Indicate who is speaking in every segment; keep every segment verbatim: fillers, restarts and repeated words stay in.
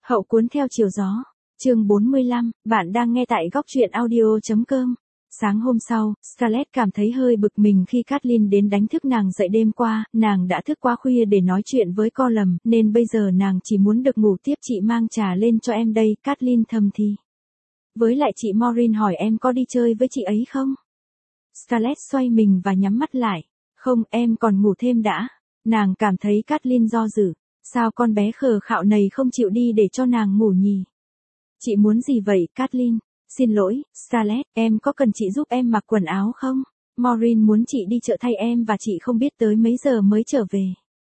Speaker 1: Hậu cuốn theo chiều gió. Chương bốn mươi lăm, bạn đang nghe tại góc truyện audio chấm com. Sáng hôm sau, Scarlett cảm thấy hơi bực mình khi Kathleen đến đánh thức nàng dậy đêm qua, nàng đã thức quá khuya để nói chuyện với Colum, nên bây giờ nàng chỉ muốn được ngủ tiếp. Chị mang trà lên cho em đây, Kathleen thầm thì. Với lại chị Maureen hỏi em có đi chơi với chị ấy không? Scarlett xoay mình và nhắm mắt lại. Không, em còn ngủ thêm đã. Nàng cảm thấy Kathleen do dự. Sao con bé khờ khạo này không chịu đi để cho nàng ngủ nhỉ? Chị muốn gì vậy, Kathleen? Xin lỗi, Scarlett, em có cần chị giúp em mặc quần áo không? Maureen muốn chị đi chợ thay em và chị không biết tới mấy giờ mới trở về.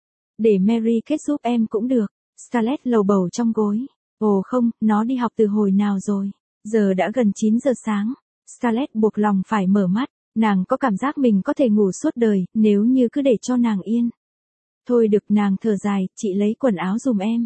Speaker 1: Để Mary kết giúp em cũng được. Scarlett lầu bầu trong gối. Ồ không, nó đi học từ hồi nào rồi? Giờ đã gần chín giờ sáng. Scarlett buộc lòng phải mở mắt. Nàng có cảm giác mình có thể ngủ suốt đời, nếu như cứ để cho nàng yên. Thôi được, nàng thở dài, chị lấy quần áo dùm em.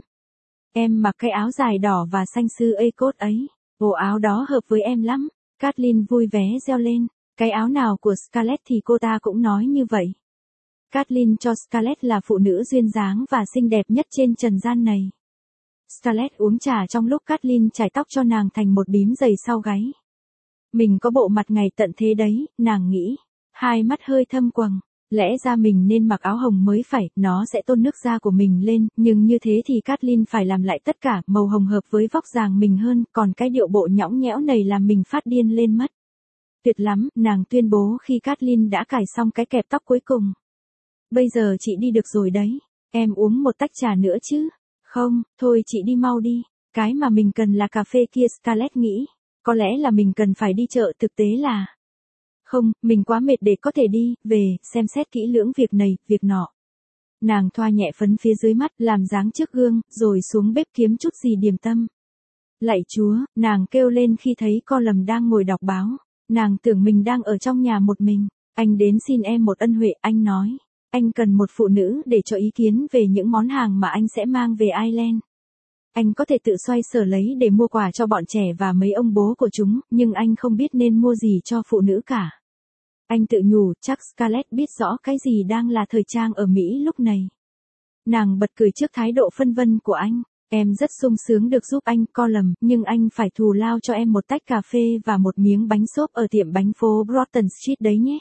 Speaker 1: Em mặc cái áo dài đỏ và xanh sư A-coat ấy. Ồ, áo đó hợp với em lắm. Kathleen vui vẻ reo lên. Cái áo nào của Scarlett thì cô ta cũng nói như vậy. Kathleen cho Scarlett là phụ nữ duyên dáng và xinh đẹp nhất trên trần gian này. Scarlett uống trà trong lúc Kathleen chải tóc cho nàng thành một bím dày sau gáy. Mình có bộ mặt ngày tận thế đấy, nàng nghĩ. Hai mắt hơi thâm quầng. Lẽ ra mình nên mặc áo hồng mới phải, nó sẽ tôn nước da của mình lên, nhưng như thế thì Kathleen phải làm lại tất cả, màu hồng hợp với vóc dáng mình hơn, còn cái điệu bộ nhõng nhẽo này làm mình phát điên lên mất. Tuyệt lắm, nàng tuyên bố khi Kathleen đã cài xong cái kẹp tóc cuối cùng. Bây giờ chị đi được rồi đấy, em uống một tách trà nữa chứ? Không, thôi chị đi mau đi, cái mà mình cần là cà phê kia. Scarlett nghĩ, có lẽ là mình cần phải đi chợ, thực tế là... Không, mình quá mệt để có thể đi, về, xem xét kỹ lưỡng việc này, việc nọ. Nàng thoa nhẹ phấn phía dưới mắt, làm dáng trước gương, rồi xuống bếp kiếm chút gì điểm tâm. Lạy Chúa, nàng kêu lên khi thấy Colum đang ngồi đọc báo. Nàng tưởng mình đang ở trong nhà một mình. Anh đến xin em một ân huệ, anh nói. Anh cần một phụ nữ để cho ý kiến về những món hàng mà anh sẽ mang về Ireland. Anh có thể tự xoay sở lấy để mua quà cho bọn trẻ và mấy ông bố của chúng, nhưng anh không biết nên mua gì cho phụ nữ cả. Anh tự nhủ, chắc Scarlett biết rõ cái gì đang là thời trang ở Mỹ lúc này. Nàng bật cười trước thái độ phân vân của anh. Em rất sung sướng được giúp anh, Colum, nhưng anh phải thù lao cho em một tách cà phê và một miếng bánh xốp ở tiệm bánh phố Broughton Street đấy nhé.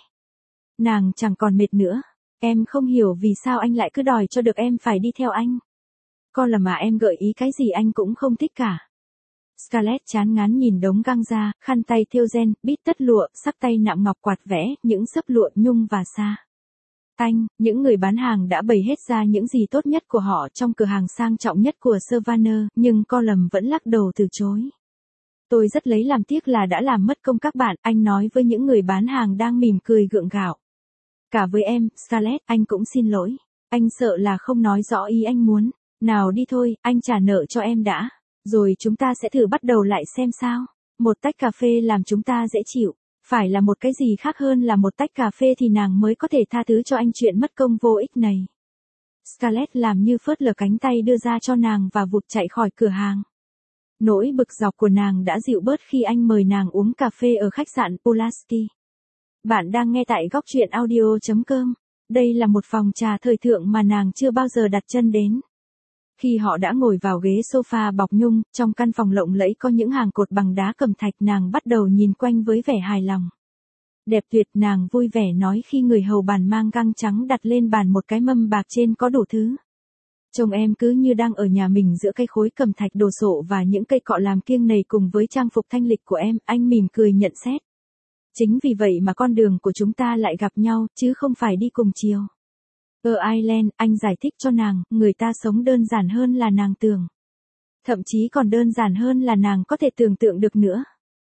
Speaker 1: Nàng chẳng còn mệt nữa. Em không hiểu vì sao anh lại cứ đòi cho được em phải đi theo anh. Colum mà em gợi ý cái gì anh cũng không thích cả. Scarlett chán ngán nhìn đống găng ra, khăn tay thêu ren, bít tất lụa, sắc tay nạm ngọc, quạt vẽ, những xấp lụa nhung và sa. Tanh, những người bán hàng đã bày hết ra những gì tốt nhất của họ trong cửa hàng sang trọng nhất của Savannah, nhưng Colum vẫn lắc đầu từ chối. Tôi rất lấy làm tiếc là đã làm mất công các bạn, anh nói với những người bán hàng đang mỉm cười gượng gạo. Cả với em, Scarlett, anh cũng xin lỗi. Anh sợ là không nói rõ ý anh muốn. Nào đi thôi, anh trả nợ cho em đã. Rồi chúng ta sẽ thử bắt đầu lại xem sao. Một tách cà phê làm chúng ta dễ chịu. Phải là một cái gì khác hơn là một tách cà phê thì nàng mới có thể tha thứ cho anh chuyện mất công vô ích này. Scarlett làm như phớt lờ cánh tay đưa ra cho nàng và vụt chạy khỏi cửa hàng. Nỗi bực dọc của nàng đã dịu bớt khi anh mời nàng uống cà phê ở khách sạn Pulaski. Bạn đang nghe tại góc truyện audio chấm com. Đây là một phòng trà thời thượng mà nàng chưa bao giờ đặt chân đến. Khi họ đã ngồi vào ghế sofa bọc nhung, trong căn phòng lộng lẫy có những hàng cột bằng đá cẩm thạch, nàng bắt đầu nhìn quanh với vẻ hài lòng. Đẹp tuyệt, nàng vui vẻ nói khi người hầu bàn mang găng trắng đặt lên bàn một cái mâm bạc trên có đủ thứ. Trông em cứ như đang ở nhà mình giữa cây khối cẩm thạch đồ sộ và những cây cọ làm kiêng nầy cùng với trang phục thanh lịch của em, anh mỉm cười nhận xét. Chính vì vậy mà con đường của chúng ta lại gặp nhau, chứ không phải đi cùng chiều. Ở Ireland, anh giải thích cho nàng, người ta sống đơn giản hơn là nàng tưởng. Thậm chí còn đơn giản hơn là nàng có thể tưởng tượng được nữa.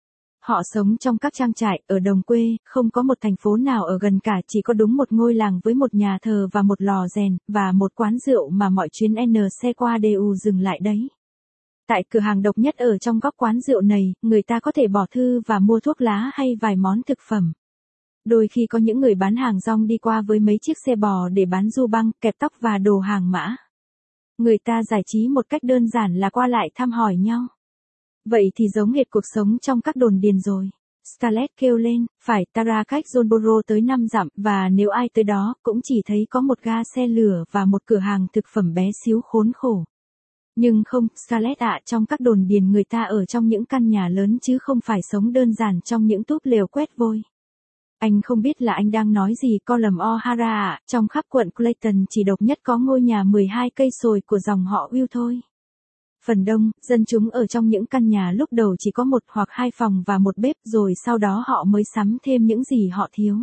Speaker 1: Họ sống trong các trang trại, ở đồng quê, không có một thành phố nào ở gần cả, chỉ có đúng một ngôi làng với một nhà thờ và một lò rèn, và một quán rượu mà mọi chuyến N xe qua đều dừng lại đấy. Tại cửa hàng độc nhất ở trong góc quán rượu này, người ta có thể bỏ thư và mua thuốc lá hay vài món thực phẩm. Đôi khi có những người bán hàng rong đi qua với mấy chiếc xe bò để bán du băng, kẹp tóc và đồ hàng mã. Người ta giải trí một cách đơn giản là qua lại thăm hỏi nhau. Vậy thì giống hệt cuộc sống trong các đồn điền rồi. Scarlett kêu lên, phải, Tara cách Johnboro tới năm dặm, và nếu ai tới đó, cũng chỉ thấy có một ga xe lửa và một cửa hàng thực phẩm bé xíu khốn khổ. Nhưng không, Scarlett ạ, trong các đồn điền người ta ở trong những căn nhà lớn chứ không phải sống đơn giản trong những túp lều quét vôi. Anh không biết là anh đang nói gì, Colum O'Hara ạ, trong khắp quận Clayton chỉ độc nhất có ngôi nhà mười hai cây sồi của dòng họ Will thôi. Phần đông, dân chúng ở trong những căn nhà lúc đầu chỉ có một hoặc hai phòng và một bếp, rồi sau đó họ mới sắm thêm những gì họ thiếu.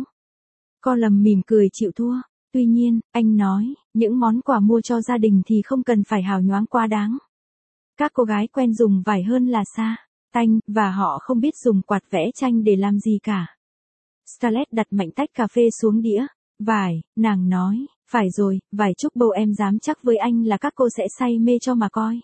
Speaker 1: Colum mỉm cười chịu thua. Tuy nhiên, anh nói, những món quà mua cho gia đình thì không cần phải hào nhoáng quá đáng. Các cô gái quen dùng vải hơn là sa, tanh, và họ không biết dùng quạt vẽ tranh để làm gì cả. Scarlett đặt mạnh tách cà phê xuống đĩa. Vải, nàng nói, phải rồi, vải trúc bầu em dám chắc với anh là các cô sẽ say mê cho mà coi.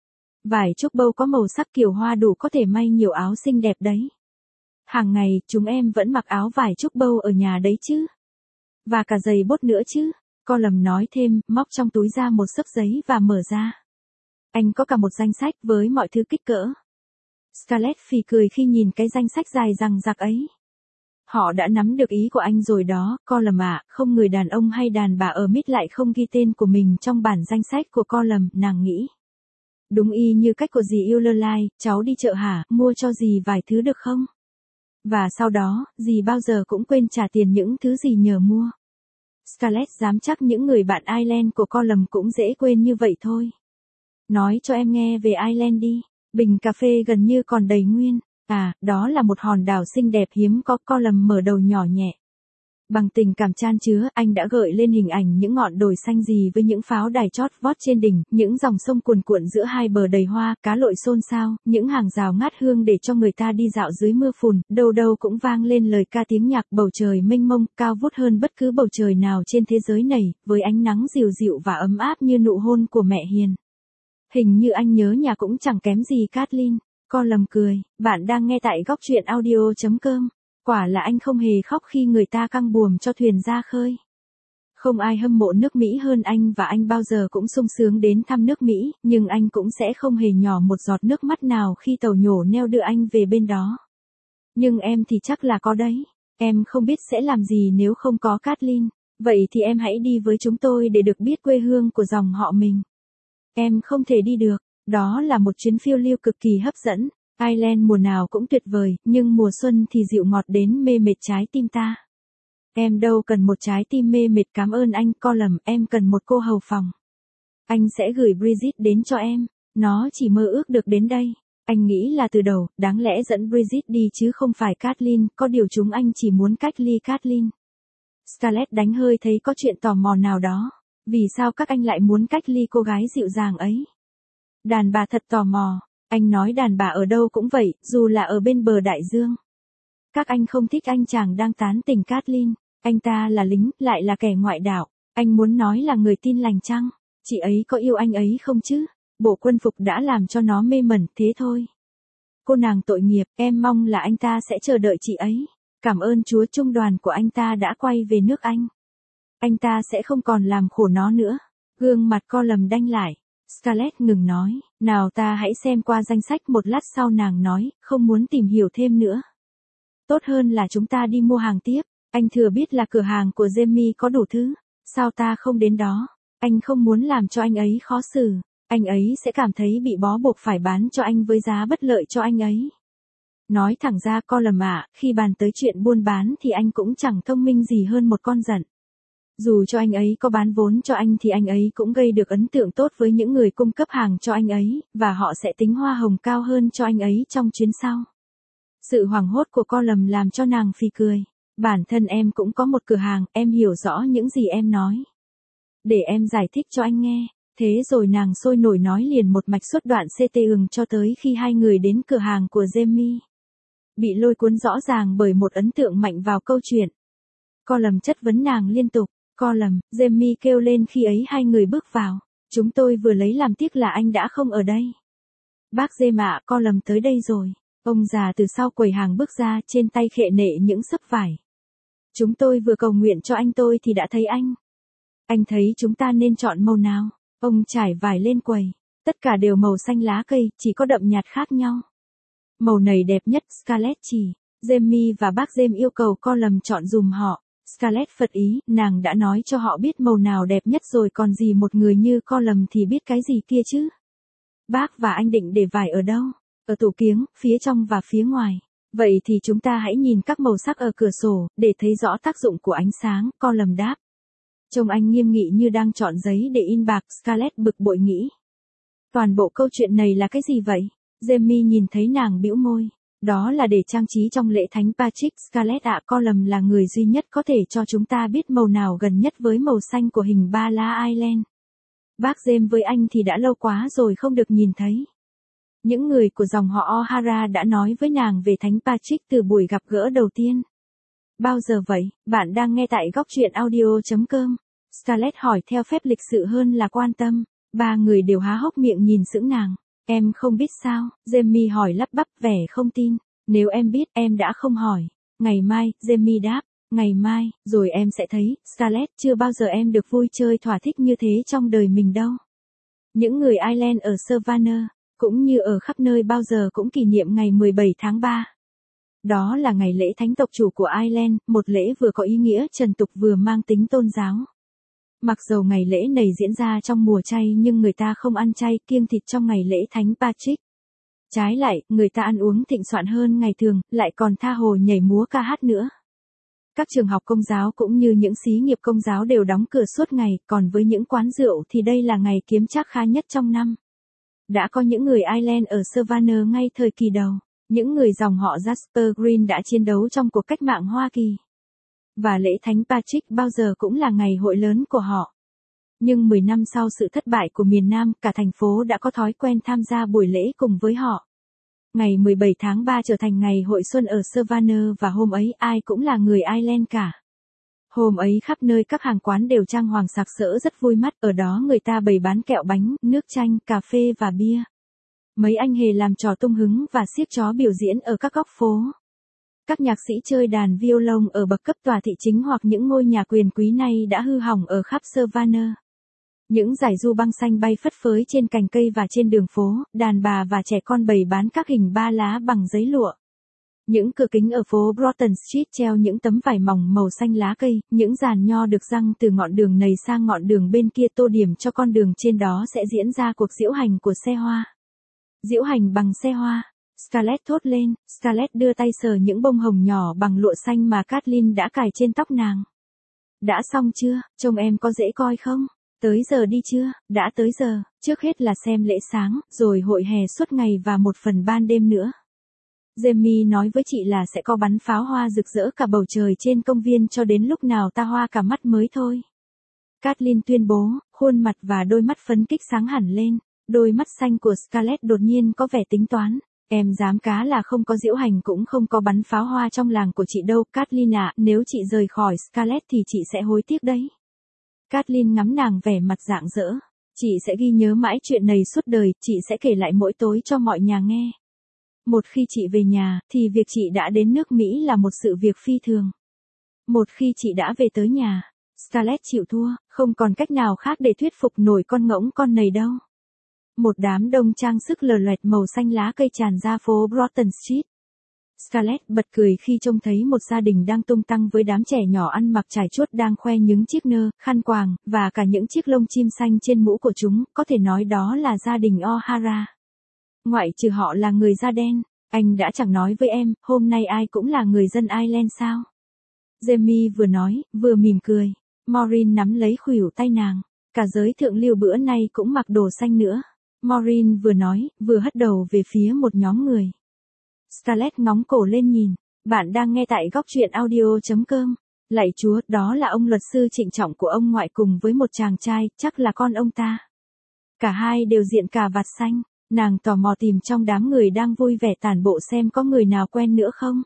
Speaker 1: Vải trúc bầu có màu sắc kiểu hoa đủ có thể may nhiều áo xinh đẹp đấy. Hàng ngày, chúng em vẫn mặc áo vải trúc bầu ở nhà đấy chứ. Và cả giày bốt nữa chứ. Colum nói thêm, móc trong túi ra một xấp giấy và mở ra. Anh có cả một danh sách với mọi thứ kích cỡ. Scarlett phì cười khi nhìn cái danh sách dài dằng dặc ấy. Họ đã nắm được ý của anh rồi đó, Colum ạ, không người đàn ông hay đàn bà ở Mít lại không ghi tên của mình trong bản danh sách của Colum, nàng nghĩ. Đúng y như cách của dì Eulalie, cháu đi chợ hả, mua cho dì vài thứ được không? Và sau đó, dì bao giờ cũng quên trả tiền những thứ dì nhờ mua. Scarlett dám chắc những người bạn Ireland của Colum cũng dễ quên như vậy thôi. Nói cho em nghe về Ireland đi, bình cà phê gần như còn đầy nguyên. À, đó là một hòn đảo xinh đẹp hiếm có, Colum mở đầu nhỏ nhẹ. Bằng tình cảm chan chứa, anh đã gợi lên hình ảnh những ngọn đồi xanh rì với những pháo đài chót vót trên đỉnh, những dòng sông cuồn cuộn giữa hai bờ đầy hoa, cá lội xôn xao, những hàng rào ngát hương để cho người ta đi dạo dưới mưa phùn, đâu đâu cũng vang lên lời ca tiếng nhạc, bầu trời mênh mông, cao vút hơn bất cứ bầu trời nào trên thế giới này, với ánh nắng dịu dịu và ấm áp như nụ hôn của mẹ hiền. Hình như anh nhớ nhà cũng chẳng kém gì Kathleen. Colum cười, bạn đang nghe tại góc truyện audio chấm com. Quả là anh không hề khóc khi người ta căng buồm cho thuyền ra khơi. Không ai hâm mộ nước Mỹ hơn anh và anh bao giờ cũng sung sướng đến thăm nước Mỹ, nhưng anh cũng sẽ không hề nhỏ một giọt nước mắt nào khi tàu nhổ neo đưa anh về bên đó. Nhưng em thì chắc là có đấy. Em không biết sẽ làm gì nếu không có Kathleen. Vậy thì em hãy đi với chúng tôi để được biết quê hương của dòng họ mình. Em không thể đi được. Đó là một chuyến phiêu lưu cực kỳ hấp dẫn. Ireland mùa nào cũng tuyệt vời, nhưng mùa xuân thì dịu ngọt đến mê mệt trái tim ta. Em đâu cần một trái tim mê mệt, cảm ơn anh, Colum, em cần một cô hầu phòng. Anh sẽ gửi Bridget đến cho em. Nó chỉ mơ ước được đến đây. Anh nghĩ là từ đầu, đáng lẽ dẫn Bridget đi chứ không phải Kathleen, có điều chúng anh chỉ muốn cách ly Kathleen. Scarlett đánh hơi thấy có chuyện tò mò nào đó. Vì sao các anh lại muốn cách ly cô gái dịu dàng ấy? Đàn bà thật tò mò. Anh nói đàn bà ở đâu cũng vậy, dù là ở bên bờ đại dương. Các anh không thích anh chàng đang tán tỉnh Kathleen. Anh ta là lính, lại là kẻ ngoại đạo. Anh muốn nói là người tin lành chăng? Chị ấy có yêu anh ấy không chứ? Bộ quân phục đã làm cho nó mê mẩn, thế thôi. Cô nàng tội nghiệp, em mong là anh ta sẽ chờ đợi chị ấy. Cảm ơn Chúa, trung đoàn của anh ta đã quay về nước Anh. Anh ta sẽ không còn làm khổ nó nữa. Gương mặt Colum đanh lại. Scarlett ngừng nói, nào ta hãy xem qua danh sách. Một lát sau nàng nói, không muốn tìm hiểu thêm nữa. Tốt hơn là chúng ta đi mua hàng tiếp. Anh thừa biết là cửa hàng của Jamie có đủ thứ. Sao ta không đến đó? Anh không muốn làm cho anh ấy khó xử. Anh ấy sẽ cảm thấy bị bó buộc phải bán cho anh với giá bất lợi cho anh ấy. Nói thẳng ra, Colum ạ, khi bàn tới chuyện buôn bán thì anh cũng chẳng thông minh gì hơn một con giận. Dù cho anh ấy có bán vốn cho anh thì anh ấy cũng gây được ấn tượng tốt với những người cung cấp hàng cho anh ấy, và họ sẽ tính hoa hồng cao hơn cho anh ấy trong chuyến sau. Sự hoảng hốt của Colum làm cho nàng phì cười. Bản thân em cũng có một cửa hàng, em hiểu rõ những gì em nói. Để em giải thích cho anh nghe. Thế rồi nàng sôi nổi nói liền một mạch suốt đoạn xê tê ừng cho tới khi hai người đến cửa hàng của Jamie. Bị lôi cuốn rõ ràng bởi một ấn tượng mạnh vào câu chuyện. Colum chất vấn nàng liên tục. Colum, Jamie kêu lên khi ấy hai người bước vào. Chúng tôi vừa lấy làm tiếc là anh đã không ở đây. Bác James ạ, Colum tới đây rồi. Ông già từ sau quầy hàng bước ra, trên tay khệ nệ những xấp vải. Chúng tôi vừa cầu nguyện cho anh tôi thì đã thấy anh. Anh thấy chúng ta nên chọn màu nào? Ông trải vải lên quầy. Tất cả đều màu xanh lá cây, chỉ có đậm nhạt khác nhau. Màu này đẹp nhất, Scarlett chỉ. Jamie và bác James yêu cầu Colum chọn dùm họ. Scarlett phật ý, nàng đã nói cho họ biết màu nào đẹp nhất rồi, còn gì một người như Colum thì biết cái gì kia chứ. Bác và anh định để vải ở đâu? Ở tủ kiếng, phía trong và phía ngoài. Vậy thì chúng ta hãy nhìn các màu sắc ở cửa sổ, để thấy rõ tác dụng của ánh sáng, Colum đáp. Trông anh nghiêm nghị như đang chọn giấy để in bạc, Scarlett bực bội nghĩ. Toàn bộ câu chuyện này là cái gì vậy? Jamie nhìn thấy nàng bĩu môi. Đó là để trang trí trong lễ thánh Patrick. Scarlett ạ, Colum là người duy nhất có thể cho chúng ta biết màu nào gần nhất với màu xanh của hình ba lá Ireland. Bác James với anh thì đã lâu quá rồi không được nhìn thấy. Những người của dòng họ O'Hara đã nói với nàng về thánh Patrick từ buổi gặp gỡ đầu tiên. Bao giờ vậy? Bạn đang nghe tại góc truyện audio chấm com. Scarlett hỏi theo phép lịch sự hơn là quan tâm. Ba người đều há hốc miệng nhìn sững nàng. Em không biết sao? Jamie hỏi lắp bắp vẻ không tin. Nếu em biết em đã không hỏi. Ngày mai, Jamie đáp. Ngày mai, rồi em sẽ thấy, Scarlett, chưa bao giờ em được vui chơi thỏa thích như thế trong đời mình đâu. Những người Ireland ở Savannah, cũng như ở khắp nơi bao giờ cũng kỷ niệm ngày mười bảy tháng ba. Đó là ngày lễ thánh tộc chủ của Ireland, một lễ vừa có ý nghĩa trần tục vừa mang tính tôn giáo. Mặc dầu ngày lễ này diễn ra trong mùa chay nhưng người ta không ăn chay kiêng thịt trong ngày lễ thánh Patrick. Trái lại, người ta ăn uống thịnh soạn hơn ngày thường, lại còn tha hồ nhảy múa ca hát nữa. Các trường học công giáo cũng như những xí nghiệp công giáo đều đóng cửa suốt ngày, còn với những quán rượu thì đây là ngày kiếm trác khá nhất trong năm. Đã có những người Ireland ở Savannah ngay thời kỳ đầu, những người dòng họ Jasper Green đã chiến đấu trong cuộc cách mạng Hoa Kỳ. Và lễ thánh Patrick bao giờ cũng là ngày hội lớn của họ. Nhưng mười năm sau sự thất bại của miền Nam, cả thành phố đã có thói quen tham gia buổi lễ cùng với họ. Ngày mười bảy tháng ba trở thành ngày hội xuân ở Savannah và hôm ấy ai cũng là người Ireland cả. Hôm ấy khắp nơi các hàng quán đều trang hoàng sặc sỡ rất vui mắt, ở đó người ta bày bán kẹo bánh, nước chanh, cà phê và bia. Mấy anh hề làm trò tung hứng và xiếc chó biểu diễn ở các góc phố. Các nhạc sĩ chơi đàn violon ở bậc cấp tòa thị chính hoặc những ngôi nhà quyền quý này đã hư hỏng ở khắp Savannah. Những dải du băng xanh bay phất phới trên cành cây và trên đường phố, đàn bà và trẻ con bày bán các hình ba lá bằng giấy lụa. Những cửa kính ở phố Broughton Street treo những tấm vải mỏng màu xanh lá cây, những giàn nho được giăng từ ngọn đường này sang ngọn đường bên kia tô điểm cho con đường trên đó sẽ diễn ra cuộc diễu hành của xe hoa. Diễu hành bằng xe hoa. Scarlett thốt lên, Scarlett đưa tay sờ những bông hồng nhỏ bằng lụa xanh mà Kathleen đã cài trên tóc nàng. Đã xong chưa, trông em có dễ coi không? Tới giờ đi chưa? Đã tới giờ, trước hết là xem lễ sáng, rồi hội hè suốt ngày và một phần ban đêm nữa. Jamie nói với chị là sẽ có bắn pháo hoa rực rỡ cả bầu trời trên công viên cho đến lúc nào ta hoa cả mắt mới thôi. Kathleen tuyên bố, khuôn mặt và đôi mắt phấn kích sáng hẳn lên, đôi mắt xanh của Scarlett đột nhiên có vẻ tính toán. Em dám cá là không có diễu hành cũng không có bắn pháo hoa trong làng của chị đâu, Kathleen ạ, nếu chị rời khỏi Scarlett thì chị sẽ hối tiếc đấy. Kathleen ngắm nàng vẻ mặt rạng rỡ. Chị sẽ ghi nhớ mãi chuyện này suốt đời, chị sẽ kể lại mỗi tối cho mọi nhà nghe. Một khi chị về nhà, thì việc chị đã đến nước Mỹ là một sự việc phi thường. Một khi chị đã về tới nhà, Scarlett chịu thua, không còn cách nào khác để thuyết phục nổi con ngỗng con này đâu. Một đám đông trang sức lờ loẹt màu xanh lá cây tràn ra phố Broughton Street. Scarlett bật cười khi trông thấy một gia đình đang tung tăng với đám trẻ nhỏ ăn mặc trải chuốt đang khoe những chiếc nơ, khăn quàng, và cả những chiếc lông chim xanh trên mũ của chúng, có thể nói đó là gia đình O'Hara. Ngoại trừ họ là người da đen, anh đã chẳng nói với em, hôm nay ai cũng là người dân Ireland sao? Jamie vừa nói, vừa mỉm cười. Maureen nắm lấy khuỷu tay nàng, cả giới thượng lưu bữa nay cũng mặc đồ xanh nữa. Maureen vừa nói, vừa hất đầu về phía một nhóm người. Scarlett ngóng cổ lên nhìn. Bạn đang nghe tại góc truyện audio chấm com. Lạy Chúa, đó là ông luật sư trịnh trọng của ông ngoại cùng với một chàng trai, chắc là con ông ta. Cả hai đều diện cà vạt xanh. Nàng tò mò tìm trong đám người đang vui vẻ tản bộ xem có người nào quen nữa không.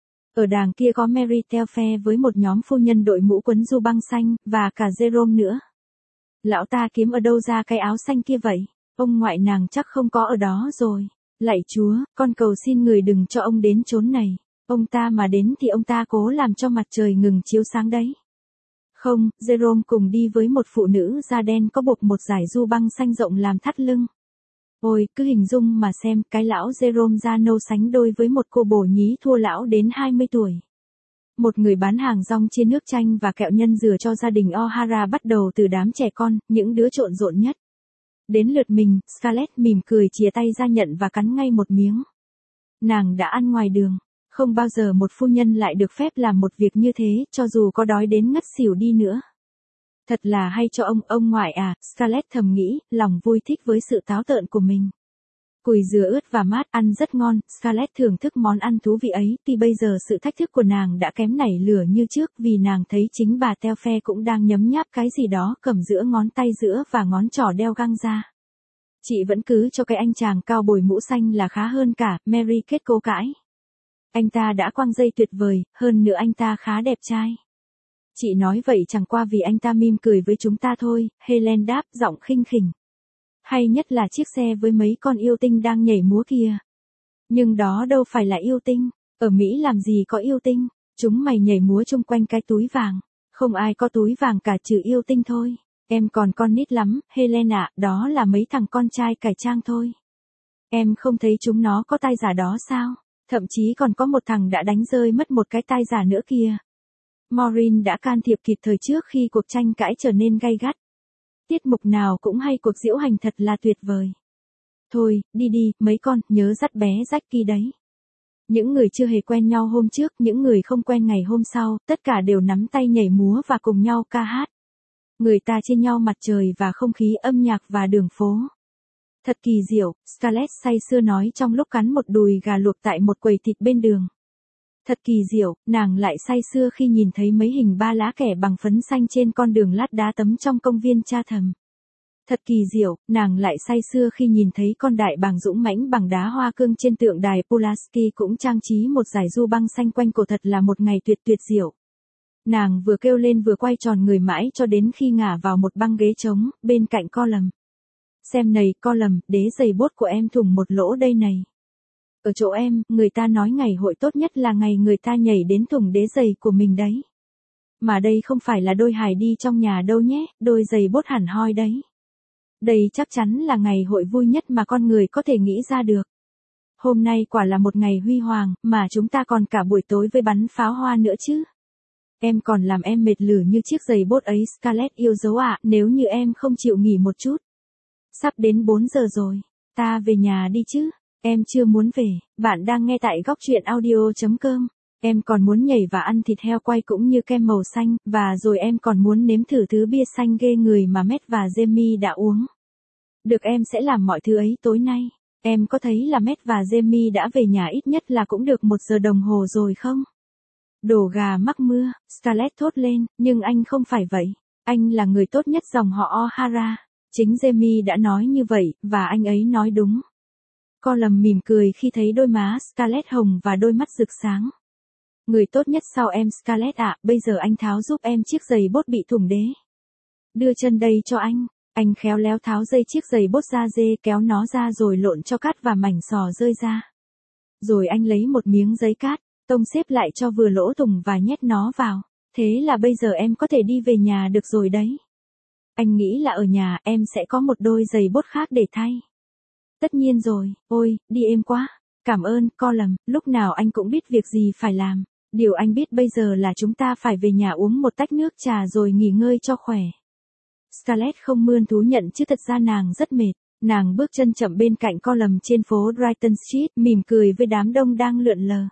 Speaker 1: Ở đàng kia có Mary Telfair với một nhóm phu nhân đội mũ quấn du băng xanh, và cả Jerome nữa. Lão ta kiếm ở đâu ra cái áo xanh kia vậy? Ông ngoại nàng chắc không có ở đó rồi. Lạy Chúa, con cầu xin người đừng cho ông đến chốn này. Ông ta mà đến thì ông ta cố làm cho mặt trời ngừng chiếu sáng đấy. Không, Jerome cùng đi với một phụ nữ da đen có buộc một dải du băng xanh rộng làm thắt lưng. Ôi, cứ hình dung mà xem, cái lão Jerome da nâu sánh đôi với một cô bồ nhí thua lão đến hai mươi tuổi. Một người bán hàng rong chia nước chanh và kẹo nhân dừa cho gia đình O'Hara bắt đầu từ đám trẻ con, những đứa trộn rộn nhất. Đến lượt mình, Scarlett mỉm cười chìa tay ra nhận và cắn ngay một miếng. Nàng đã ăn ngoài đường. Không bao giờ một phu nhân lại được phép làm một việc như thế, cho dù có đói đến ngất xỉu đi nữa. Thật là hay cho ông, ông ngoại à, Scarlett thầm nghĩ, lòng vui thích với sự táo tợn của mình. Cùi dừa ướt và mát ăn rất ngon, Scarlett thưởng thức món ăn thú vị ấy, tuy bây giờ sự thách thức của nàng đã kém nảy lửa như trước vì nàng thấy chính bà Telfair cũng đang nhấm nháp cái gì đó cầm giữa ngón tay giữa và ngón trỏ đeo găng ra. Chị vẫn cứ cho cái anh chàng cao bồi mũ xanh là khá hơn cả, Mary kết cố cãi. Anh ta đã quăng dây tuyệt vời, hơn nữa anh ta khá đẹp trai. Chị nói vậy chẳng qua vì anh ta mỉm cười với chúng ta thôi, Helen đáp giọng khinh khỉnh. Hay nhất là chiếc xe với mấy con yêu tinh đang nhảy múa kìa. Nhưng đó đâu phải là yêu tinh, ở Mỹ làm gì có yêu tinh, chúng mày nhảy múa chung quanh cái túi vàng. Không ai có túi vàng cả trừ yêu tinh thôi. Em còn con nít lắm, Helen ạ, đó là mấy thằng con trai cải trang thôi. Em không thấy chúng nó có tai giả đó sao? Thậm chí còn có một thằng đã đánh rơi mất một cái tai giả nữa kìa. Maureen đã can thiệp kịp thời trước khi cuộc tranh cãi trở nên gay gắt. Tiết mục nào cũng hay, cuộc diễu hành thật là tuyệt vời. Thôi, đi đi, mấy con, nhớ dắt bé Jackie đấy. Những người chưa hề quen nhau hôm trước, những người không quen ngày hôm sau, tất cả đều nắm tay nhảy múa và cùng nhau ca hát. Người ta chia nhau mặt trời và không khí âm nhạc và đường phố. Thật kỳ diệu, Scarlett say sưa nói trong lúc cắn một đùi gà luộc tại một quầy thịt bên đường. Thật kỳ diệu, nàng lại say sưa khi nhìn thấy mấy hình ba lá kẻ bằng phấn xanh trên con đường lát đá tấm trong công viên Chatham. Thật kỳ diệu, nàng lại say sưa khi nhìn thấy con đại bàng dũng mãnh bằng đá hoa cương trên tượng đài Pulaski cũng trang trí một dải du băng xanh quanh cổ, thật là một ngày tuyệt tuyệt diệu. Nàng vừa kêu lên vừa quay tròn người mãi cho đến khi ngả vào một băng ghế trống, bên cạnh Colum. Xem này, Colum, đế giày bốt của em thủng một lỗ đây này. Ở chỗ em, người ta nói ngày hội tốt nhất là ngày người ta nhảy đến thủng đế giày của mình đấy. Mà đây không phải là đôi hài đi trong nhà đâu nhé, đôi giày bốt hẳn hoi đấy. Đây chắc chắn là ngày hội vui nhất mà con người có thể nghĩ ra được. Hôm nay quả là một ngày huy hoàng, mà chúng ta còn cả buổi tối với bắn pháo hoa nữa chứ. Em còn làm em mệt lử như chiếc giày bốt ấy, Scarlett yêu dấu ạ, nếu như em không chịu nghỉ một chút. Sắp đến bốn giờ rồi, ta về nhà đi chứ. Em chưa muốn về, bạn đang nghe tại góc truyện audio chấm com. Em còn muốn nhảy và ăn thịt heo quay cũng như kem màu xanh, và rồi em còn muốn nếm thử thứ bia xanh ghê người mà Matt và Jamie đã uống. Được, em sẽ làm mọi thứ ấy tối nay. Em có thấy là Matt và Jamie đã về nhà ít nhất là cũng được một giờ đồng hồ rồi không? Đồ gà mắc mưa, Scarlett thốt lên, nhưng anh không phải vậy. Anh là người tốt nhất dòng họ O'Hara. Chính Jamie đã nói như vậy, và anh ấy nói đúng. Colum mỉm cười khi thấy đôi má Scarlett hồng và đôi mắt rực sáng. Người tốt nhất sau em Scarlett ạ, bây giờ anh tháo giúp em chiếc giày bốt bị thủng đế. Đưa chân đây cho anh. Anh khéo léo tháo dây chiếc giày bốt da dê, kéo nó ra rồi lộn cho cát và mảnh sò rơi ra. Rồi anh lấy một miếng giấy cát, tông xếp lại cho vừa lỗ thủng và nhét nó vào. Thế là bây giờ em có thể đi về nhà được rồi đấy. Anh nghĩ là ở nhà em sẽ có một đôi giày bốt khác để thay. Tất nhiên rồi, ôi, đi êm quá. Cảm ơn, Colum, lúc nào anh cũng biết việc gì phải làm. Điều anh biết bây giờ là chúng ta phải về nhà uống một tách nước trà rồi nghỉ ngơi cho khỏe. Scarlett không mươn thú nhận chứ thật ra nàng rất mệt. Nàng bước chân chậm bên cạnh Colum trên phố Brighton Street, mỉm cười với đám đông đang lượn lờ.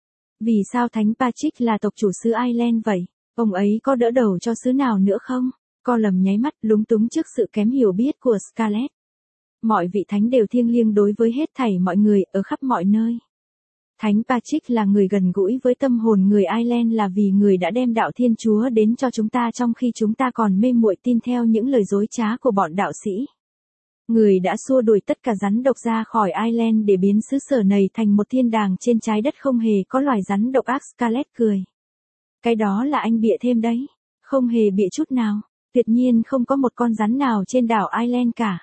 Speaker 1: Vì sao Thánh Patrick là tộc chủ xứ Ireland vậy? Ông ấy có đỡ đầu cho xứ nào nữa không? Colum nháy mắt lúng túng trước sự kém hiểu biết của Scarlett. Mọi vị thánh đều thiêng liêng đối với hết thảy mọi người, ở khắp mọi nơi. Thánh Patrick là người gần gũi với tâm hồn người Ireland, là vì người đã đem đạo Thiên Chúa đến cho chúng ta trong khi chúng ta còn mê muội tin theo những lời dối trá của bọn đạo sĩ. Người đã xua đuổi tất cả rắn độc ra khỏi Ireland để biến xứ sở này thành một thiên đàng trên trái đất không hề có loài rắn độc ác. Scarlett cười. Cái đó là anh bịa thêm đấy. Không hề bịa chút nào. Tuyệt nhiên không có một con rắn nào trên đảo Ireland cả.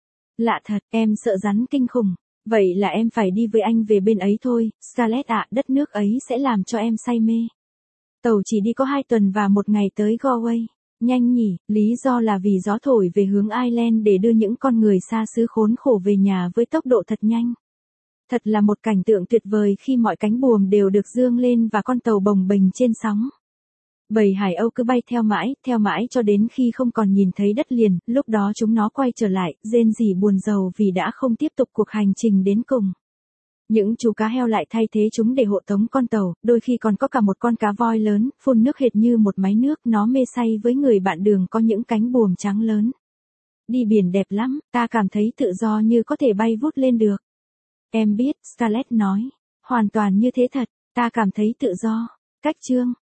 Speaker 1: Lạ thật, em sợ rắn kinh khủng. Vậy là em phải đi với anh về bên ấy thôi, Scarlett ạ, đất nước ấy sẽ làm cho em say mê. Tàu chỉ đi có hai tuần và một ngày tới Galway. Nhanh nhỉ, lý do là vì gió thổi về hướng Ireland để đưa những con người xa xứ khốn khổ về nhà với tốc độ thật nhanh. Thật là một cảnh tượng tuyệt vời khi mọi cánh buồm đều được dương lên và con tàu bồng bềnh trên sóng. Bầy hải âu cứ bay theo mãi, theo mãi cho đến khi không còn nhìn thấy đất liền, lúc đó chúng nó quay trở lại, rên rỉ buồn rầu vì đã không tiếp tục cuộc hành trình đến cùng. Những chú cá heo lại thay thế chúng để hộ tống con tàu, đôi khi còn có cả một con cá voi lớn, phun nước hệt như một máy nước, nó mê say với người bạn đường có những cánh buồm trắng lớn. Đi biển đẹp lắm, ta cảm thấy tự do như có thể bay vút lên được. Em biết, Scarlett nói. Hoàn toàn như thế thật, ta cảm thấy tự do. Cách chương